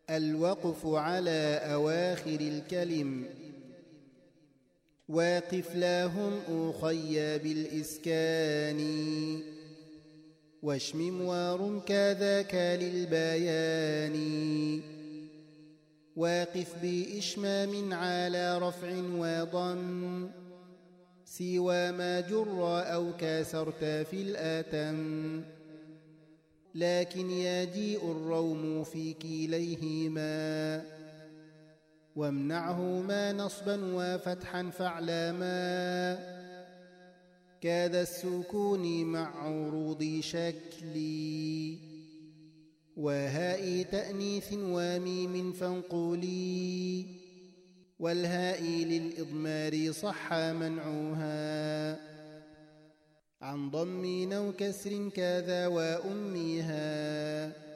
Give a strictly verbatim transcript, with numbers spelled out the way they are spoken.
الوقف على أواخر الكلم. واقف لهم أخي بالإسكان، واشمم وارم كذاك للبيان. واقف بإشمام على رفع وضم، سوى ما جر أو كسرت في الآتم. لكن يجيء الروم في كليهما، وامنعهما نصبا وفتحا فاعلما. كاد السكون مع عروض شكلي، وهاء تأنيث وميم فانقولي. والهاء للإضمار صح منعوها، عن ضم أو كسر كذا وأمها.